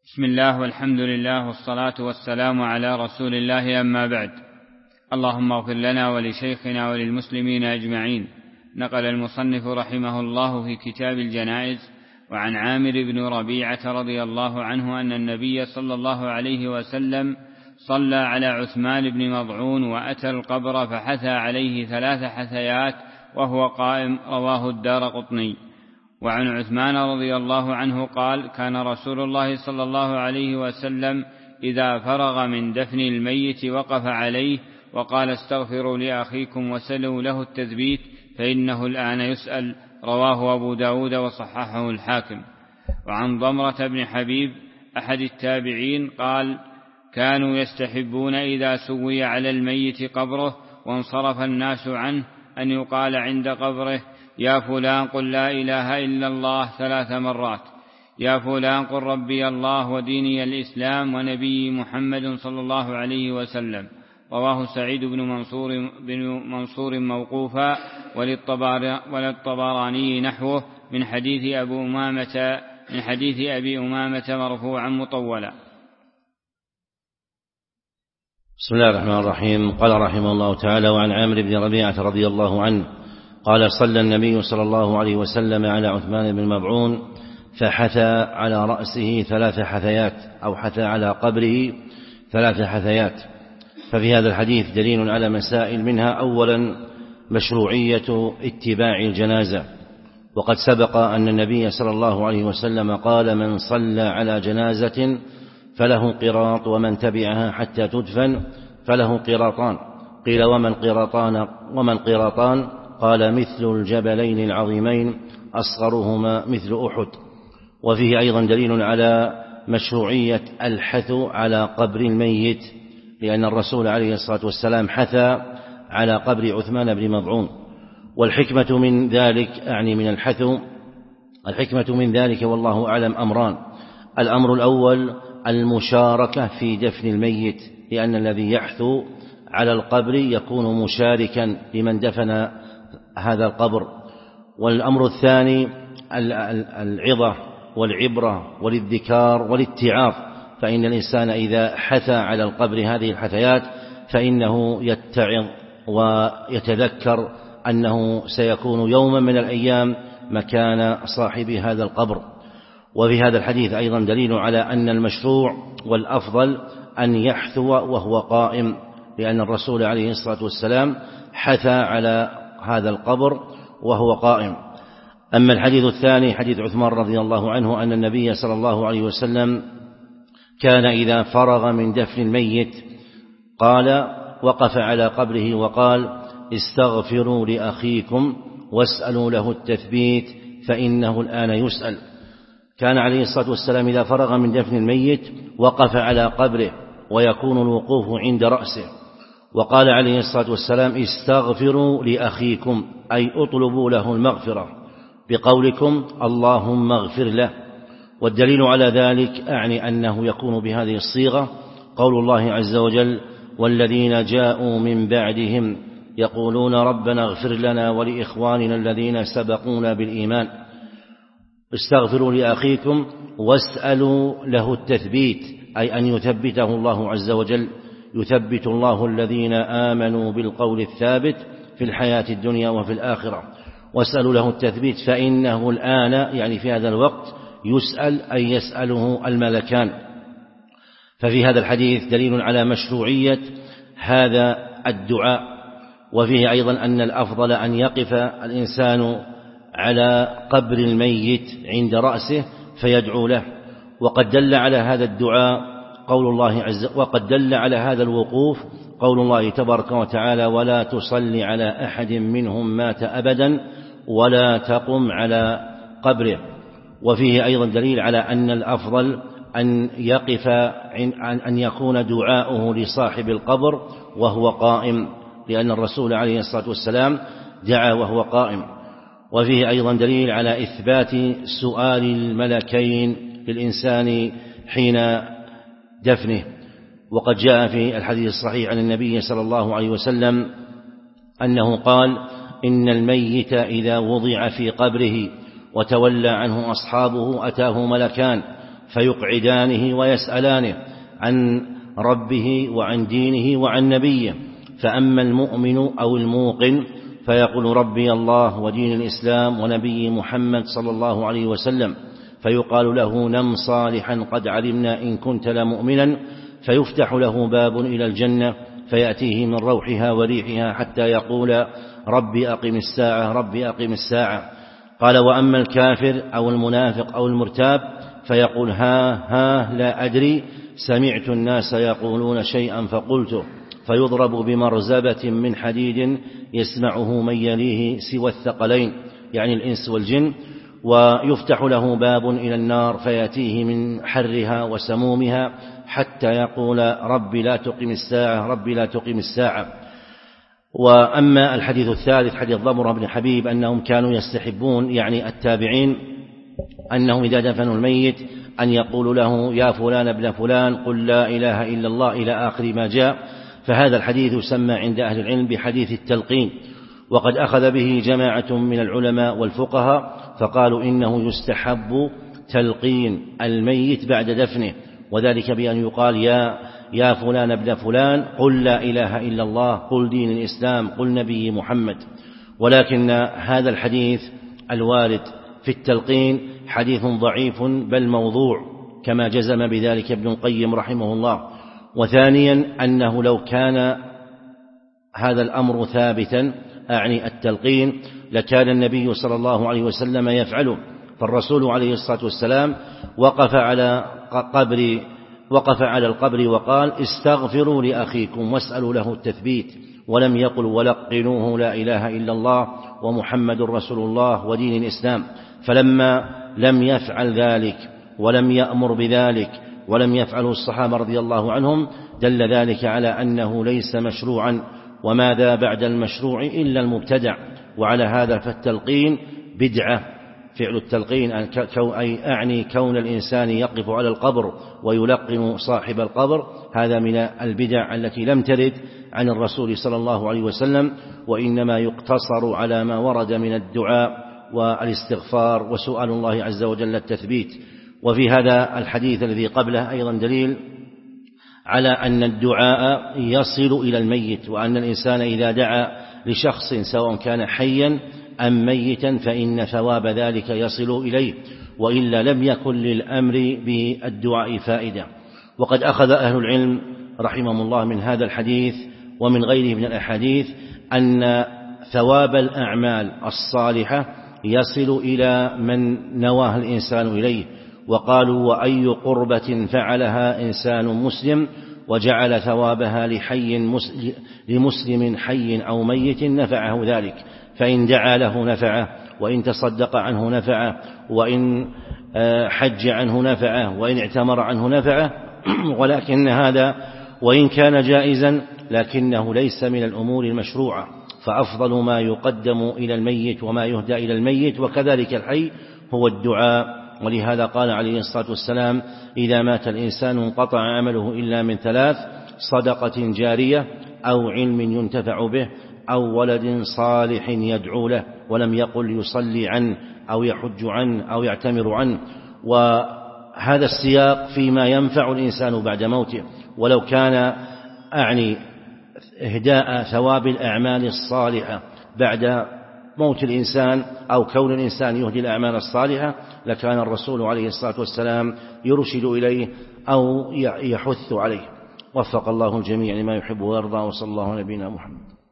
بسم الله والحمد لله والصلاة والسلام على رسول الله، أما بعد. اللهم اغفر لنا ولشيخنا وللمسلمين أجمعين. نقل المصنف رحمه الله في كتاب الجنائز وعن عامر بن ربيعة رضي الله عنه أن النبي صلى الله عليه وسلم صلى على عثمان بن مضعون وأتى القبر فحثى عليه 3 حثيات وهو قائم، رواه الدارقطني. وعن عثمان رضي الله عنه قال: كان رسول الله صلى الله عليه وسلم إذا فرغ من دفن الميت وقف عليه وقال: استغفروا لأخيكم وسلوا له التثبيت فإنه الآن يسأل، رواه أبو داود وصححه الحاكم. وعن ضمرة بن حبيب أحد التابعين قال: كانوا يستحبون إذا سوي على الميت قبره وانصرف الناس عنه أن يقال عند قبره: يا فلان قل لا إله إلا الله 3 مرات، يا فلان قل ربي الله وديني الإسلام ونبي محمد صلى الله عليه وسلم، رواه سعيد بن منصور موقوفا، وللطبراني نحوه من حديث أبي أمامة مرفوعا مطولا. بسم الله الرحمن الرحيم. قال رحمه الله تعالى: وعن عامر بن ربيعة رضي الله عنه قال: صلى النبي صلى الله عليه وسلم على عثمان بن مضعون فحثى على رأسه 3 حثيات، أو حثى على قبره 3 حثيات. ففي هذا الحديث دليل على مسائل، منها أولا مشروعية اتباع الجنازة، وقد سبق أن النبي صلى الله عليه وسلم قال: من صلى على جنازة فله قراط، ومن تبعها حتى تدفن فله قراطان. قيل: ومن قراطان؟ قال: مثل الجبلين العظيمين أصغرهما مثل أحد. وفيه أيضا دليل على مشروعية الحث على قبر الميت، لأن الرسول عليه الصلاة والسلام حثى على قبر عثمان بن مضعون. والحكمة من ذلك، يعني من الحث، الحكمة من ذلك والله أعلم أمران: الأمر الأول المشاركة في دفن الميت، لأن الذي يحثو على القبر يكون مشاركا لمن دفن هذا القبر. والأمر الثاني العظة والعبرة والذكار والاتعاظ، فإن الإنسان إذا حثى على القبر هذه الحثيات فإنه يتعظ ويتذكر أنه سيكون يوما من الأيام مكان صاحب هذا القبر. وفي هذا الحديث أيضا دليل على أن المشروع والأفضل أن يحثو وهو قائم، لأن الرسول عليه الصلاة والسلام حثى على هذا القبر وهو قائم. أما الحديث الثاني حديث عثمان رضي الله عنه أن النبي صلى الله عليه وسلم كان إذا فرغ من دفن الميت وقف على قبره وقال: استغفروا لأخيكم واسألوا له التثبيت فإنه الآن يسأل. كان عليه الصلاة والسلام إذا فرغ من دفن الميت وقف على قبره، ويكون الوقوف عند رأسه، وقال عليه الصلاة والسلام: استغفروا لأخيكم، أي اطلبوا له المغفرة بقولكم اللهم اغفر له. والدليل على ذلك أعني أنه يكون بهذه الصيغة قول الله عز وجل: والذين جاءوا من بعدهم يقولون ربنا اغفر لنا ولإخواننا الذين سبقونا بالإيمان. استغفروا لأخيكم واسألوا له التثبيت، أي أن يثبته الله عز وجل، يثبت الله الذين آمنوا بالقول الثابت في الحياة الدنيا وفي الآخرة. واسألوا له التثبيت فإنه الآن، يعني في هذا الوقت، يسأل، أي يسأله الملكان. ففي هذا الحديث دليل على مشروعية هذا الدعاء. وفيه أيضا أن الأفضل أن يقف الإنسان على قبر الميت عند رأسه فيدعو له. وقد دل على هذا الدعاء وقد دل على هذا الوقوف قول الله تبارك وتعالى: ولا تصلي على أحد منهم مات أبدا ولا تقم على قبره. وفيه أيضا دليل على أن الأفضل أن يكون دعاؤه لصاحب القبر وهو قائم، لأن الرسول عليه الصلاة والسلام دعا وهو قائم. وفيه أيضا دليل على إثبات سؤال الملكين للإنسان حين دفنه. وقد جاء في الحديث الصحيح عن النبي صلى الله عليه وسلم أنه قال: إن الميت إذا وضع في قبره وتولى عنه أصحابه أتاه ملكان فيقعدانه ويسألانه عن ربه وعن دينه وعن نبيه. فأما المؤمن أو الموقن فيقول ربي الله ودين الإسلام ونبي محمد صلى الله عليه وسلم، فيقال له نم صالحا قد علمنا إن كنت لمؤمنا، فيفتح له باب إلى الجنة فيأتيه من روحها وريحها حتى يقول ربي أقم الساعة ربي أقم الساعة. قال وأما الكافر أو المنافق أو المرتاب فيقول ها لا أدري، سمعت الناس يقولون شيئا فقلته، فيضرب بمرزبة من حديد يسمعه من يليه سوى الثقلين يعني الإنس والجن، ويفتح له باب إلى النار فيأتيه من حرها وسمومها حتى يقول ربي لا تقم الساعة ربي لا تقم الساعة. وأما الحديث الثالث حديث ضمرة بن حبيب أنهم كانوا يستحبون يعني التابعين أنهم إذا دفنوا الميت أن يقولوا له يا فلان ابن فلان قل لا إله إلا الله إلى آخر ما جاء. فهذا الحديث يسمى عند أهل العلم بحديث التلقين، وقد أخذ به جماعة من العلماء والفقهاء فقالوا إنه يستحب تلقين الميت بعد دفنه، وذلك بأن يقال يا فلان ابن فلان قل لا إله إلا الله قل دين الإسلام قل نبي محمد. ولكن هذا الحديث الوارد في التلقين حديث ضعيف بل موضوع كما جزم بذلك ابن القيم رحمه الله. وثانيا أنه لو كان هذا الأمر ثابتا أعني التلقين لكان النبي صلى الله عليه وسلم يفعله، فالرسول عليه الصلاة والسلام وقف على القبر وقال استغفروا لأخيكم واسألوا له التثبيت، ولم يقل ولقنوه لا إله إلا الله ومحمد رسول الله ودين الإسلام. فلما لم يفعل ذلك ولم يأمر بذلك ولم يفعله الصحابة رضي الله عنهم دل ذلك على أنه ليس مشروعا، وماذا بعد المشروع إلا المبتدع. وعلى هذا فالتلقين بدعة، فعل التلقين أي أعني كون الإنسان يقف على القبر ويلقن صاحب القبر، هذا من البدع التي لم ترد عن الرسول صلى الله عليه وسلم، وإنما يقتصر على ما ورد من الدعاء والاستغفار وسؤال الله عز وجل التثبيت. وفي هذا الحديث الذي قبله أيضا دليل على أن الدعاء يصل إلى الميت، وأن الإنسان إذا دعا لشخص سواء كان حيا أم ميتا فإن ثواب ذلك يصل إليه، وإلا لم يكن للأمر بالدعاء فائدة. وقد أخذ أهل العلم رحمهم الله من هذا الحديث ومن غيره من الأحاديث أن ثواب الأعمال الصالحة يصل إلى من نواه الإنسان إليه، وقالوا وأي قربة فعلها إنسان مسلم وجعل ثوابها لمسلم حي أو ميت نفعه ذلك، فإن دعا له نفعه، وإن تصدق عنه نفعه، وإن حج عنه نفعه، وإن اعتمر عنه نفعه. ولكن هذا وإن كان جائزا لكنه ليس من الأمور المشروعة، فأفضل ما يقدم إلى الميت وما يهدى إلى الميت وكذلك الحي هو الدعاء. ولهذا قال عليه الصلاة والسلام إذا مات الإنسان انقطع عمله إلا من ثلاث: صدقة جارية أو علم ينتفع به أو ولد صالح يدعو له، ولم يقل يصلي عنه أو يحج عنه أو يعتمر عنه. وهذا السياق فيما ينفع الإنسان بعد موته، ولو كان أعني إهداء ثواب الأعمال الصالحة بعد موت الإنسان أو كون الإنسان يهدي الأعمال الصالحة لكان الرسول عليه الصلاة والسلام يرشد إليه أو يحث عليه. وفق الله الجميع لما يحب ويرضى، وصلى الله على نبينا محمد.